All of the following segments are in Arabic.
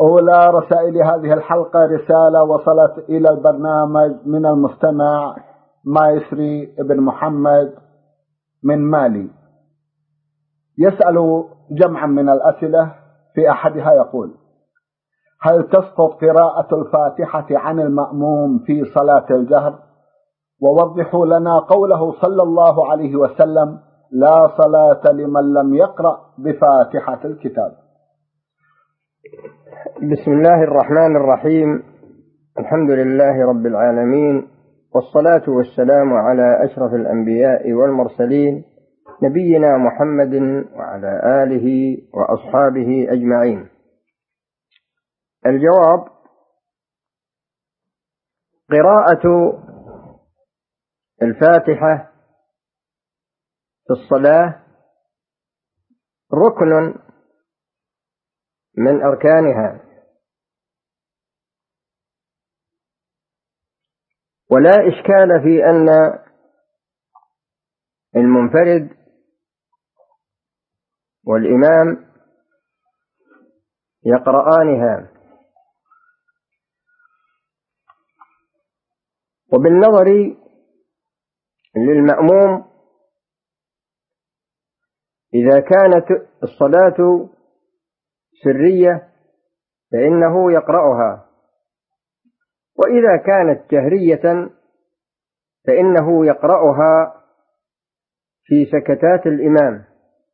أولى رسائل هذه الحلقة رسالة وصلت إلى البرنامج من المستمع مايسري بن محمد من مالي، يسأل جمعا من الأسئلة. في أحدها يقول: هل تسقط قراءة الفاتحة عن المأموم في صلاة الجهر؟ ووضحوا لنا قوله صلى الله عليه وسلم: لا صلاة لمن لم يقرأ بفاتحة الكتاب. بسم الله الرحمن الرحيم. الحمد لله رب العالمين، والصلاة والسلام على أشرف الأنبياء والمرسلين، نبينا محمد وعلى آله وأصحابه أجمعين. الجواب: قراءة الفاتحة في الصلاة ركن من أركانها، ولا إشكال في أن المنفرد والإمام يقرآنها. وبالنظر للمأموم، إذا كانت الصلاة سرية فإنه يقرأها، وإذا كانت جهرية فإنه يقرأها في سكتات الإمام.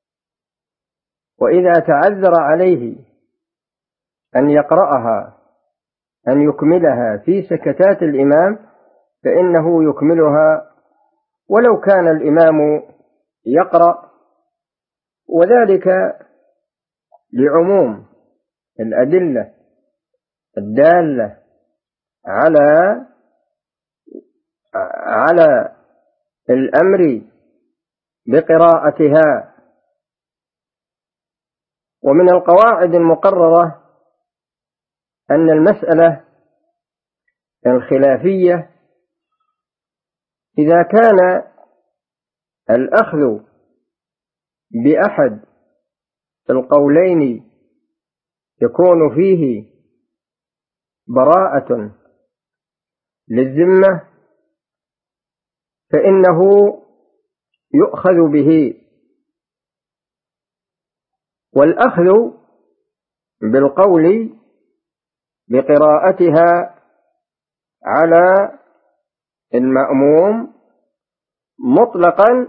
وإذا تعذر عليه أن يقرأها أن يكملها في سكتات الإمام فإنه يكملها ولو كان الإمام يقرأ، وذلك لعموم الأدلة الدالة على الأمر بقراءتها. ومن القواعد المقررة أن المسألة الخلافية إذا كان الأخذ بأحد القولين يكون فيه براءة للذمة فإنه يؤخذ به، والأخذ بالقول بقراءتها على المأموم مطلقا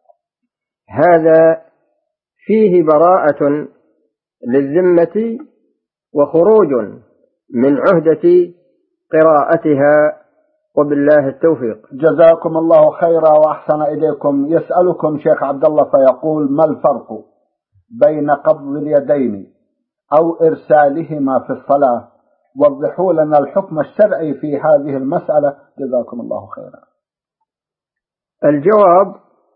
هذا فيه براءة للذمة وخروج من عهدة قراءتها، وبالله التوفيق. جزاكم الله خيرا وأحسن إليكم. يسألكم شيخ عبد الله فيقول: ما الفرق بين قبض اليدين أو إرسالهما في الصلاة؟ وضحوا لنا الحكم الشرعي في هذه المسألة، جزاكم الله خيرا. الجواب: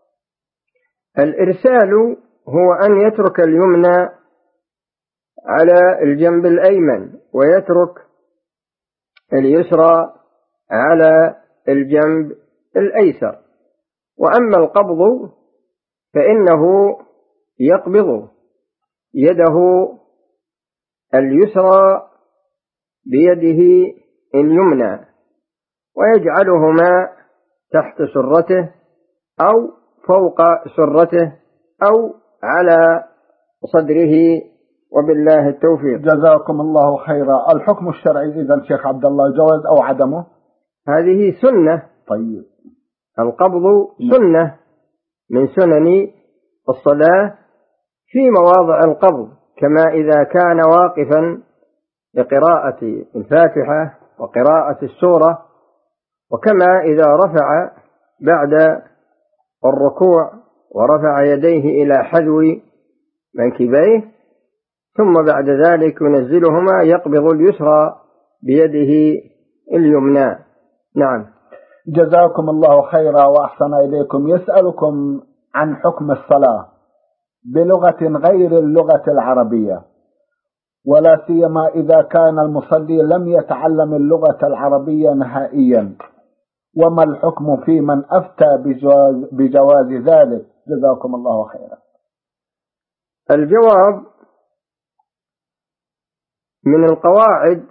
الإرسال هو أن يترك اليمنى على الجنب الأيمن ويترك اليسرى على الجنب الأيسر. وأما القبض فإنه يقبض يده اليسرى بيده اليمنى ويجعلهما تحت سرته أو فوق سرته أو على صدره، وبالله التوفيق. جزاكم الله خيرا. الحكم الشرعي إذن شيخ عبد الله جواز أو عدمه؟ هذه سنة. طيب، القبض سنة من سنن الصلاة في مواضع القبض، كما إذا كان واقفا لقراءة الفاتحة وقراءة السورة، وكما إذا رفع بعد الركوع ورفع يديه إلى حذو منكبيه ثم بعد ذلك ينزلهما يقبض اليسرى بيده اليمنى. نعم. جزاكم الله خيرا وأحسن إليكم. يسألكم عن حكم الصلاة بلغة غير اللغة العربية، ولا سيما إذا كان المصلي لم يتعلم اللغة العربية نهائيا، وما الحكم في من أفتى بجواز ذلك؟ جزاكم الله خيرا. الجواب: من القواعد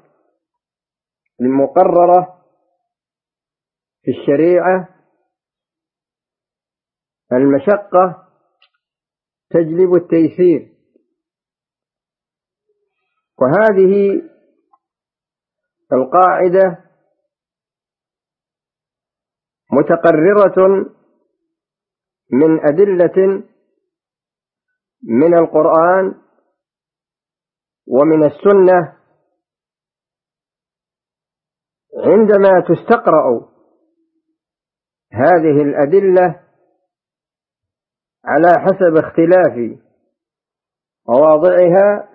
المقررة في الشريعة المشقة تجلب التيسير، وهذه القاعدة متقررة من أدلة من القرآن ومن السنة عندما تستقرأ هذه الأدلة على حسب اختلاف مواضعها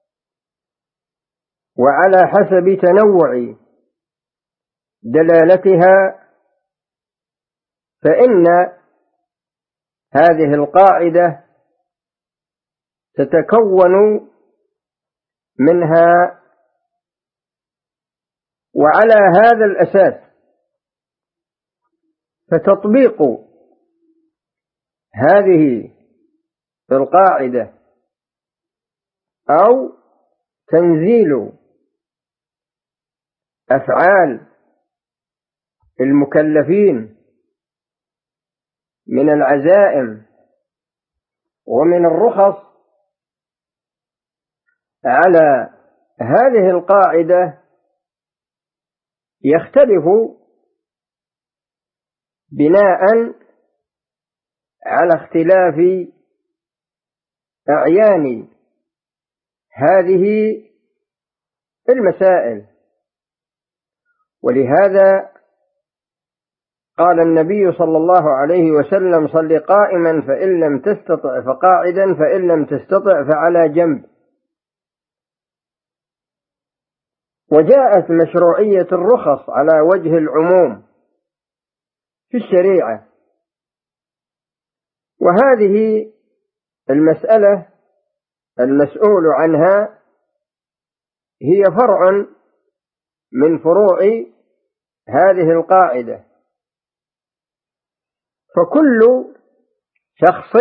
وعلى حسب تنوع دلالتها، فإن هذه القاعدة تتكون منها. وعلى هذا الأساس فتطبيق هذه القاعدة أو تنزيل أفعال المكلفين من العزائم ومن الرخص على هذه القاعدة يختلف بناء على اختلاف أعيان هذه المسائل. ولهذا قال النبي صلى الله عليه وسلم: صل قائما فإن لم تستطع فقاعدا فإن لم تستطع فعلى جنب. وجاءت مشروعية الرخص على وجه العموم في الشريعة، وهذه المسألة المسؤول عنها هي فرع من فروع هذه القاعدة. فكل شخص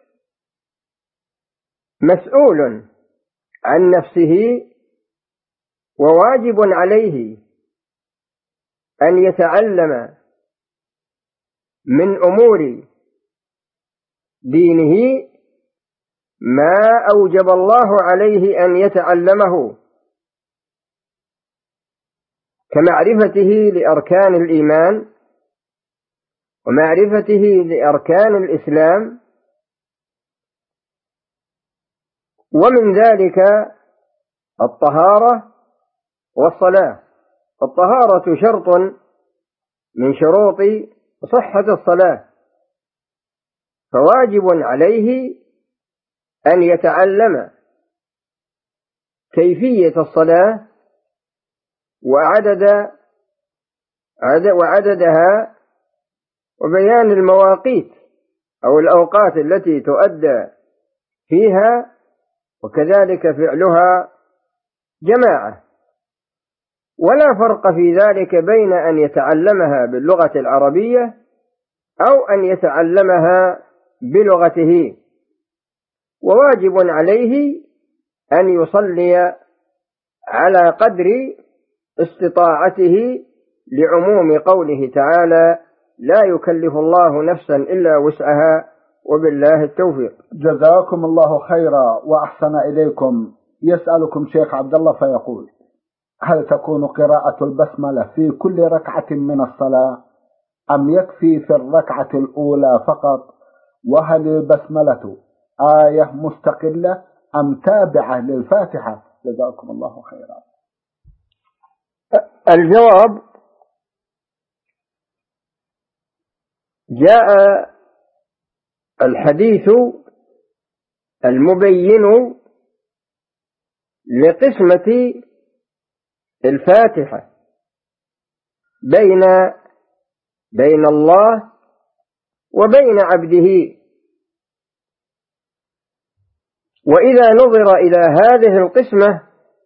مسؤول عن نفسه، وواجب عليه أن يتعلم من أمور دينه ما أوجب الله عليه أن يتعلمه، كمعرفته لأركان الإيمان ومعرفته لأركان الإسلام، ومن ذلك الطهارة والصلاة. الطهارة شرط من شروط صحة الصلاة، فواجب عليه أن يتعلم كيفية الصلاة وعددها وبيان المواقيت أو الأوقات التي تؤدى فيها، وكذلك فعلها جماعة. ولا فرق في ذلك بين أن يتعلمها باللغة العربية أو أن يتعلمها بلغته. وواجب عليه أن يصلي على قدر استطاعته لعموم قوله تعالى: لا يكلف الله نفسا إلا وسعها وبالله التوفيق. جزاكم الله خيرا وأحسن إليكم. يسألكم شيخ عبد الله فيقول: هل تكون قراءة البسملة في كل ركعة من الصلاة أم يكفي في الركعة الأولى فقط؟ وهل البسملة آية مستقلة أم تابعة للفاتحة؟ جزاكم الله خيرا. الجواب: جاء الحديث المبين لقسمة الفاتحة بين الله وبين عبده. وإذا نظر إلى هذه القسمة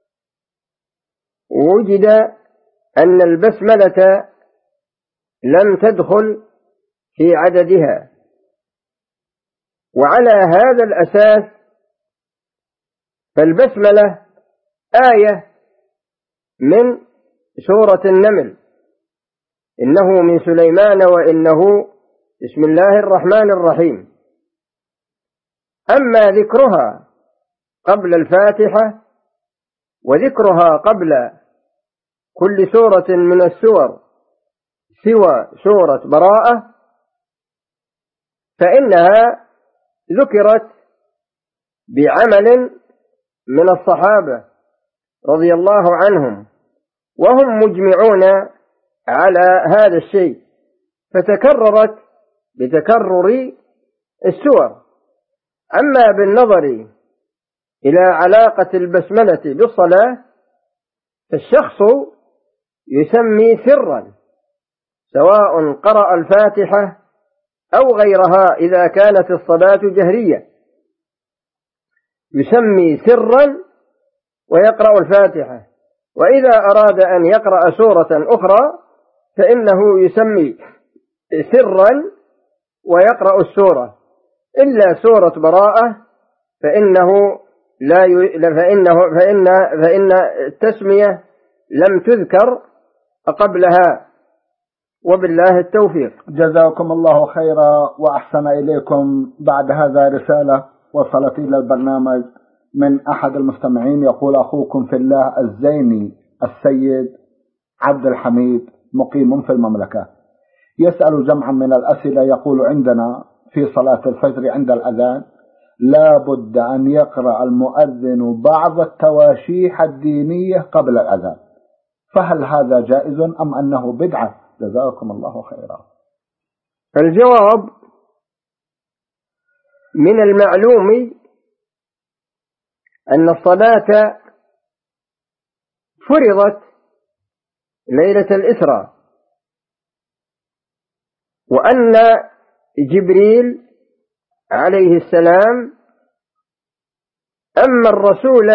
وجد أن البسملة لم تدخل في عددها، وعلى هذا الأساس فالبسملة آية من سورة النمل: إنه من سليمان وإنه بسم الله الرحمن الرحيم. أما ذكرها قبل الفاتحة وذكرها قبل كل سورة من السور سوى سورة براءة فإنها ذكرت بعمل من الصحابة رضي الله عنهم وهم مجمعون على هذا الشيء، فتكررت بتكرر السور. أما بالنظر إلى علاقة البسملة بالصلاة فالشخص يسمي سرا سواء قرأ الفاتحة أو غيرها إذا كانت الصلاة جهرية، يسمي سرا ويقرأ الفاتحة، وإذا أراد أن يقرأ سورة أخرى فإنه يسمي سرا ويقرأ السورة، إلا سورة براءة فإنه فإن التسمية لم تذكر قبلها، وبالله التوفيق. جزاكم الله خيرا وأحسن إليكم. بعد هذا رسالة وصلت إلى البرنامج من أحد المستمعين، يقول: أخوكم في الله الزيني السيد عبد الحميد مقيم في المملكة، يسأل جمعا من الأسئلة. يقول: عندنا في صلاة الفجر عند الأذان لا بد أن يقرأ المؤذن بعض التواشيح الدينية قبل الأذان، فهل هذا جائز أم أنه بدعة؟ جزاكم الله خيرا. الجواب: من المعلوم أن الصلاة فرضت ليلة الإسراء، وأن جبريل عليه السلام أما الرسول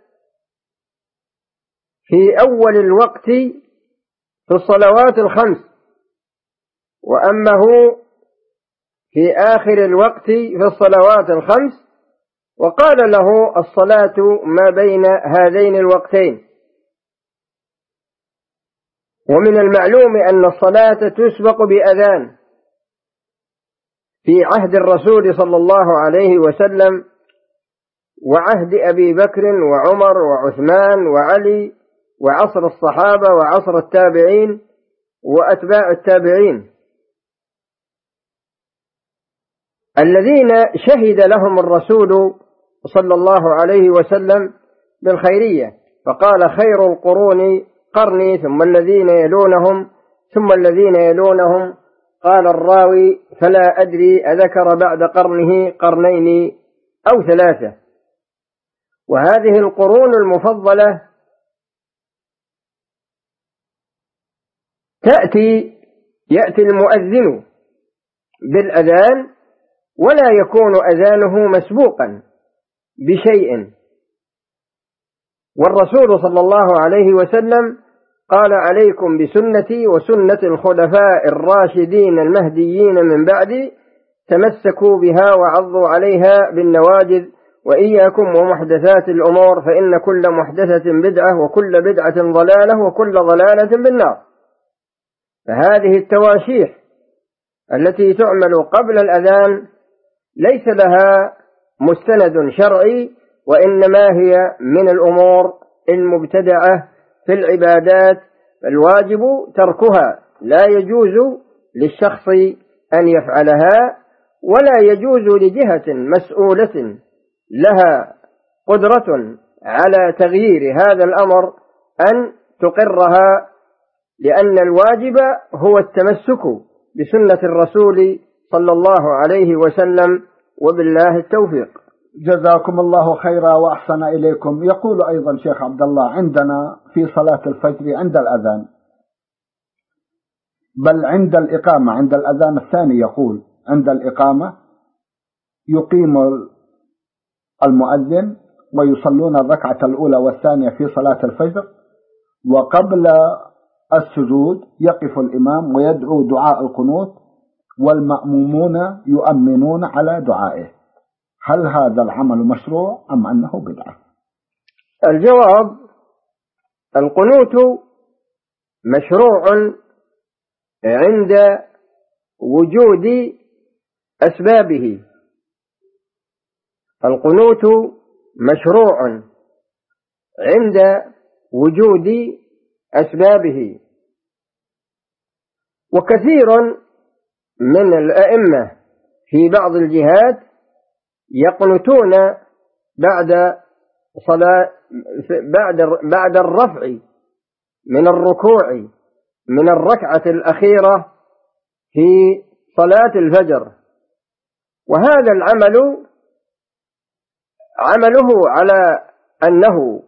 في أول الوقت في الصلوات الخمس، وأمه في آخر الوقت في الصلوات الخمس، وقال له: الصلاة ما بين هذين الوقتين. ومن المعلوم أن الصلاة تسبق بأذان في عهد الرسول صلى الله عليه وسلم وعهد أبي بكر وعمر وعثمان وعلي وعصر الصحابة وعصر التابعين وأتباع التابعين الذين شهد لهم الرسول صلى الله عليه وسلم بالخيرية، فقال: خير القرون قرني ثم الذين يلونهم ثم الذين يلونهم. قال الراوي: فلا أدري أذكر بعد قرنه قرنين أو ثلاثة. وهذه القرون المفضلة يأتي المؤذن بالأذان ولا يكون أذانه مسبوقا بشيء، والرسول صلى الله عليه وسلم قال: عليكم بسنتي وسنة الخلفاء الراشدين المهديين من بعدي، تمسكوا بها وعضوا عليها بالنواجذ، وإياكم ومحدثات الأمور فإن كل محدثة بدعة وكل بدعة ضلالة وكل ضلالة بالنار. فهذه التواشيح التي تعمل قبل الأذان ليس لها مستند شرعي، وإنما هي من الأمور المبتدعة في العبادات، فالواجب تركها، لا يجوز للشخص أن يفعلها، ولا يجوز لجهة مسؤولة لها قدرة على تغيير هذا الأمر أن تقرها، لأن الواجب هو التمسك بسنة الرسول صلى الله عليه وسلم، وبالله التوفيق. جزاكم الله خيرا وأحسن إليكم. يقول أيضا شيخ عبد الله: عندنا في صلاة الفجر عند الأذان، بل عند الإقامة، عند الأذان الثاني، يقول عند الإقامة يقيم المؤذن ويصلون الركعة الأولى والثانية في صلاة الفجر، وقبل السجود يقف الإمام ويدعو دعاء القنوت والمأمومون يؤمنون على دعائه، هل هذا العمل مشروع أم أنه بدعة؟ الجواب: القنوت مشروع عند وجود أسبابه. القنوت مشروع عند وجود أسبابه. وكثير من الأئمة في بعض الجهات يقنتون بعد الرفع من الركوع من الركعة الأخيرة في صلاة الفجر، وهذا العمل عمله على أنه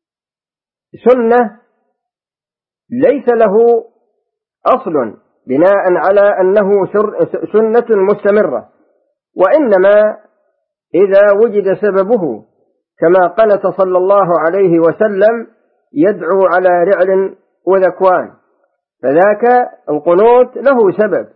سنة ليس له أصل بناء على أنه سنة مستمرة، وإنما إذا وجد سببه كما قنت صلى الله عليه وسلم يدعو على رعل وذكوان، فذاك القنوت له سبب.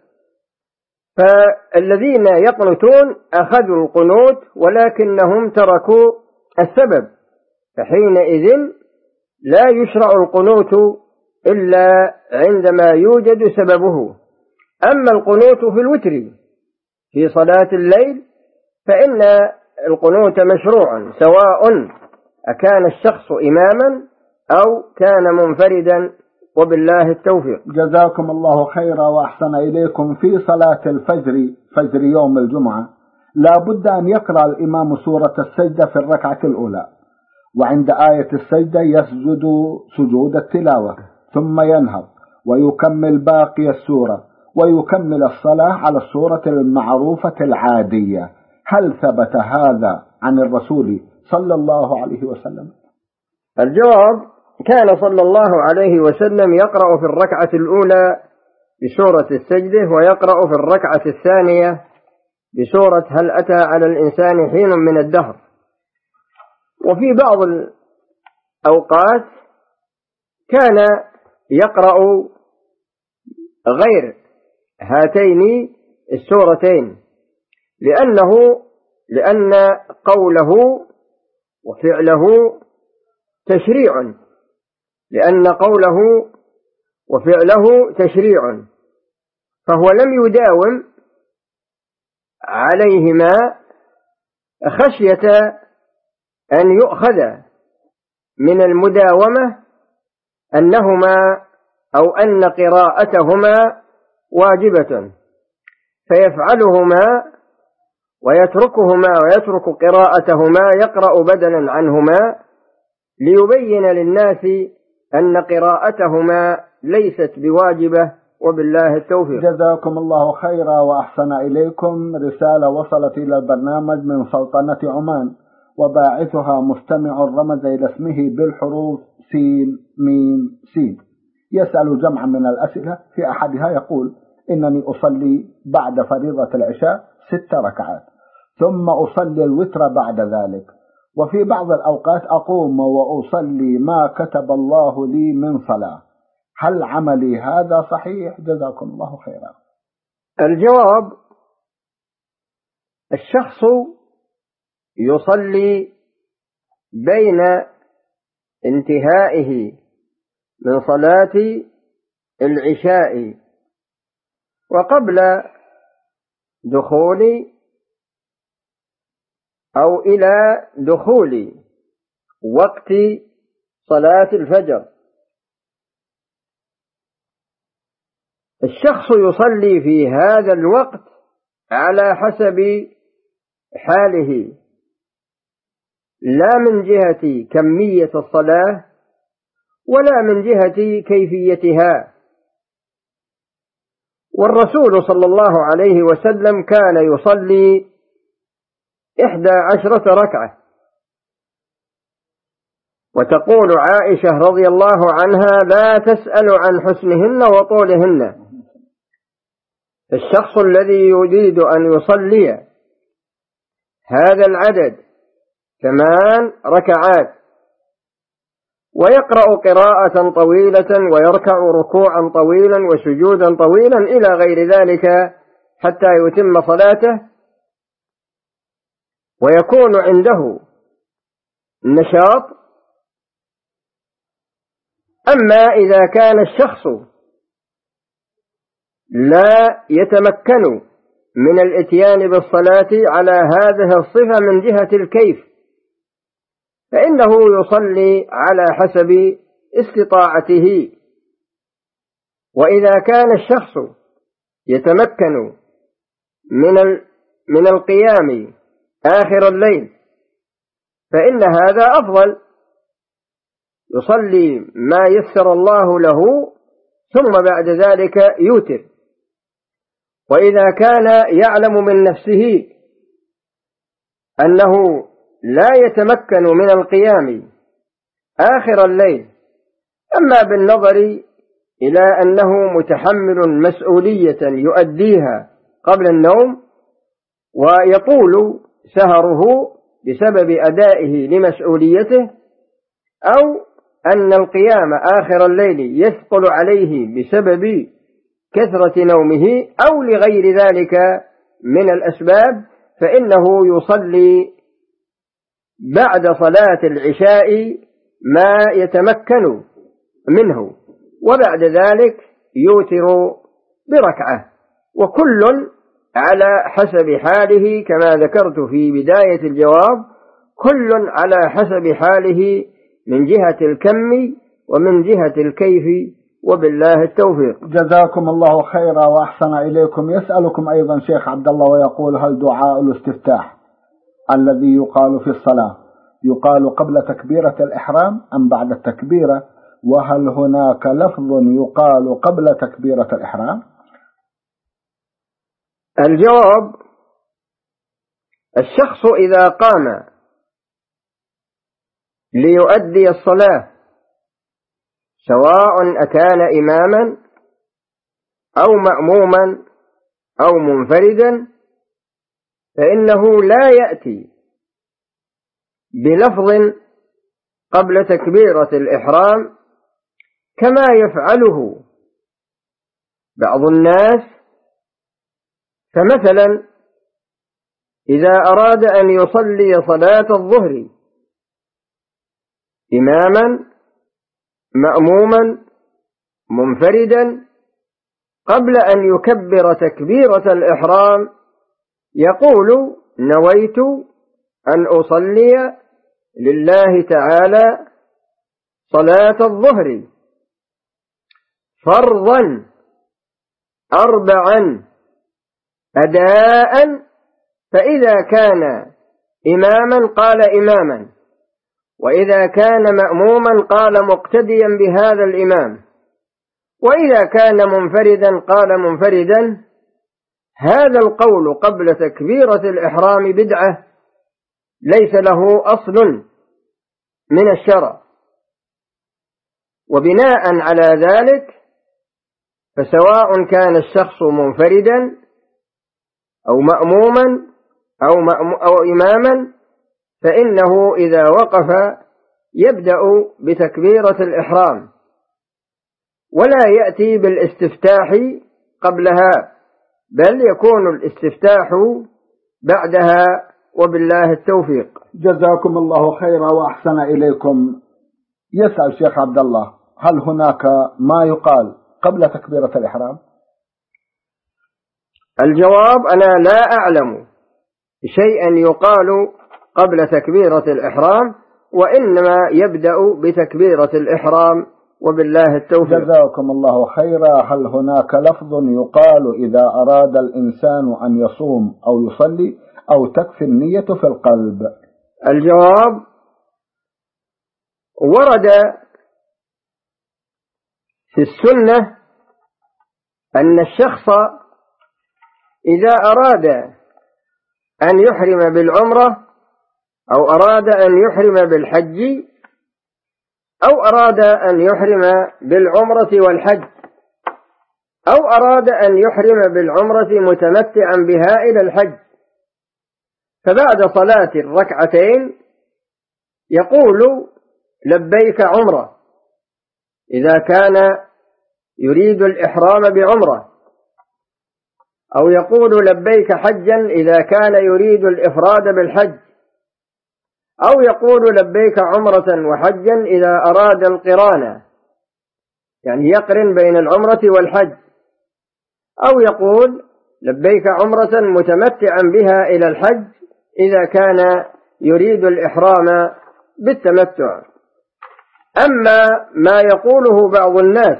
فالذين يقنتون أخذوا القنوت ولكنهم تركوا السبب، فحينئذ لا يشرع القنوت إلا عندما يوجد سببه. أما القنوت في الوتر في صلاة الليل فإن القنوت مشروع سواء أكان الشخص إماما أو كان منفردا، وبالله التوفيق. جزاكم الله خيرا وأحسن إليكم. في صلاة الفجر، فجر يوم الجمعة، لا بد أن يقرأ الإمام سورة السجدة في الركعة الأولى، وعند آية السجدة يسجد سجود التلاوة، ثم ينهض ويكمل باقي السورة ويكمل الصلاة على الصورة المعروفة العادية. هل ثبت هذا عن الرسول صلى الله عليه وسلم؟ الجواب: كان صلى الله عليه وسلم يقرأ في الركعة الأولى بسورة السجدة، ويقرأ في الركعة الثانية بسورة هل أتى على الإنسان حين من الدهر. وفي بعض الأوقات كان يقرأ غير هاتين السورتين، لأن قوله وفعله تشريع، فهو لم يداوم عليهما خشية أن يؤخذ من المداومة أن قراءتهما واجبة، فيفعلهما ويتركهما ويترك قراءتهما، يقرأ بدلا عنهما ليبين للناس أن قراءتهما ليست بواجبة، وبالله التوفيق. جزاكم الله خيرا وأحسن إليكم. رسالة وصلت إلى البرنامج من سلطنة عمان، وباعثها مستمع رمز إلى اسمه بالحروف سين ميم سين. يسأل جمعا من الأسئلة، في أحدها يقول: إنني أصلي بعد فريضة العشاء 6 ركعات، ثم أصلي الوتر بعد ذلك، وفي بعض الأوقات أقوم وأصلي ما كتب الله لي من صلاة، هل عملي هذا صحيح؟ جزاكم الله خيرا. الجواب: الشخص يصلي بين انتهائه من صلاة العشاء وقبل دخول أو إلى دخول وقت صلاة الفجر. الشخص يصلي في هذا الوقت على حسب حاله، لا من جهة كمية الصلاة ولا من جهة كيفيتها. والرسول صلى الله عليه وسلم كان يصلي 11 ركعة، وتقول عائشة رضي الله عنها: لا تسأل عن حسنهن وطولهن. الشخص الذي يريد أن يصلي هذا العدد 8 ركعات ويقرأ قراءة طويلة ويركع ركوعا طويلا وسجودا طويلا إلى غير ذلك حتى يتم صلاته، ويكون عنده نشاط، أما إذا كان الشخص لا يتمكن من الإتيان بالصلاة على هذه الصفة من جهة الكيف، فإنه يصلي على حسب استطاعته. وإذا كان الشخص يتمكن من القيام آخر الليل فإن هذا أفضل، يصلي ما يسر الله له ثم بعد ذلك يوتر. وإذا كان يعلم من نفسه أنه لا يتمكن من القيام آخر الليل، أما بالنظر إلى أنه متحمل مسؤولية يؤديها قبل النوم ويطول سهره بسبب أدائه لمسؤوليته، أو أن القيام آخر الليل يثقل عليه بسبب كثرة نومه أو لغير ذلك من الأسباب، فإنه يصلي بعد صلاة العشاء ما يتمكن منه، وبعد ذلك يوتر بركعة، وكل على حسب حاله كما ذكرت في بداية الجواب، كل على حسب حاله من جهة الكم ومن جهة الكيف، وبالله التوفيق. جزاكم الله خيرا وأحسن إليكم. يسألكم أيضا شيخ عبد الله ويقول: هل دعاء الاستفتاح الذي يقال في الصلاة يقال قبل تكبيرة الإحرام أم بعد التكبيرة؟ وهل هناك لفظ يقال قبل تكبيرة الإحرام؟ الجواب: الشخص إذا قام ليؤدي الصلاة سواء أكان إماما أو مأموما أو منفردا، فإنه لا يأتي بلفظ قبل تكبيرة الإحرام كما يفعله بعض الناس. فمثلا إذا أراد أن يصلي صلاة الظهر إماما مأموما منفردا، قبل أن يكبر تكبيرة الإحرام يقول: نويت أن أصلي لله تعالى صلاة الظهر فرضا 4 أداء. فإذا كان إماما قال إماما، وإذا كان مأموما قال مقتديا بهذا الإمام، وإذا كان منفردا قال منفردا. هذا القول قبل تكبيرة الإحرام بدعة ليس له أصل من الشرع، وبناء على ذلك فسواء كان الشخص منفردا أو مأموما أو إماما، فإنه إذا وقف يبدأ بتكبيرة الإحرام ولا يأتي بالاستفتاح قبلها، بل يكون الاستفتاح بعدها، وبالله التوفيق. جزاكم الله خيرا وأحسن إليكم. يسأل شيخ عبد الله: هل هناك ما يقال قبل تكبيرة الإحرام؟ الجواب: أنا لا أعلم شيئا يقال قبل تكبيرة الإحرام، وإنما يبدأ بتكبيرة الإحرام، وبالله التوفيق. جزاكم الله خيرا. هل هناك لفظ يقال إذا أراد الإنسان أن يصوم أو يصلي أو تكفي النية في القلب؟ الجواب: ورد في السنة أن الشخص إذا أراد أن يحرم بالعمرة أو أراد أن يحرم بالحج أو أراد أن يحرم بالعمرة والحج أو أراد أن يحرم بالعمرة متمتعا بها إلى الحج، فبعد صلاة الركعتين يقول: لبيك عمرة، إذا كان يريد الإحرام بعمرة، أو يقول: لبيك حجا، إذا كان يريد الإفراد بالحج، أو يقول: لبيك عمرة وحجا، إذا أراد القران. يعني يقرن بين العمرة والحج، أو يقول لبيك عمرة متمتعا بها إلى الحج إذا كان يريد الإحرام بالتمتع. أما ما يقوله بعض الناس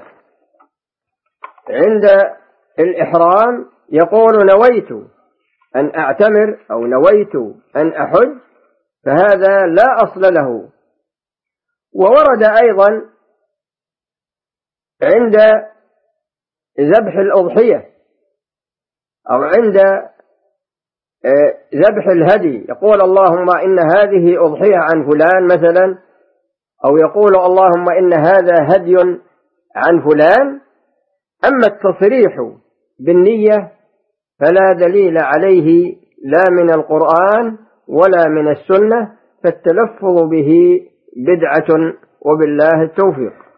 عند الإحرام، يقول نويت أن أعتمر أو نويت أن أحج، فهذا لا أصل له. وورد أيضا عند ذبح الأضحية أو عند ذبح الهدي يقول اللهم إن هذه أضحية عن فلان مثلا، أو يقول اللهم إن هذا هدي عن فلان. أما التصريح بالنية فلا دليل عليه لا من القرآن ولا من السنة، فالتلفظ به بدعة، وبالله التوفيق.